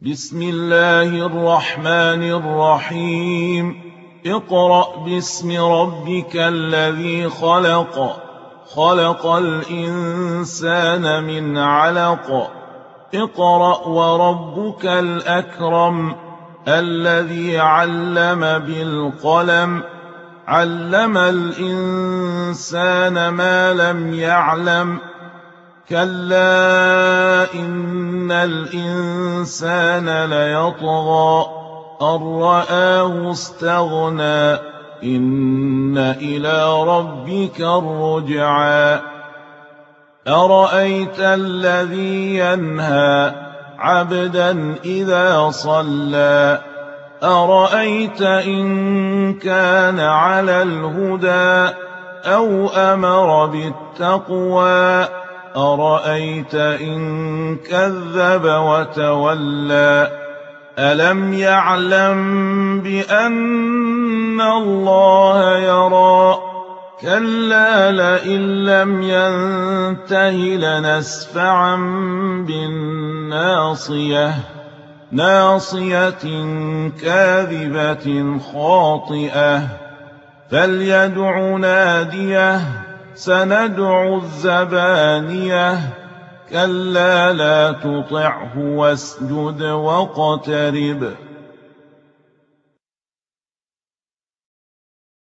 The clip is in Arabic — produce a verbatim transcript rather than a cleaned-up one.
بسم الله الرحمن الرحيم اقرأ باسم ربك الذي خلق خلق الإنسان من علق اقرأ وربك الأكرم الذي علم بالقلم علم الإنسان ما لم يعلم كلا إن الإنسان ليطغى أن رآه استغنى إن إلى ربك الرجعى أرأيت الذي ينهى عبدا إذا صلى أرأيت إن كان على الهدى أو أمر بالتقوى أرأيت إن كذب وتولى ألم يعلم بأن الله يرى كلا لئن لم ينته لنسفعا بالناصية ناصية كاذبة خاطئة فليدع ناديه سندع الزبانية كلا لا تطعه واسجد واقترب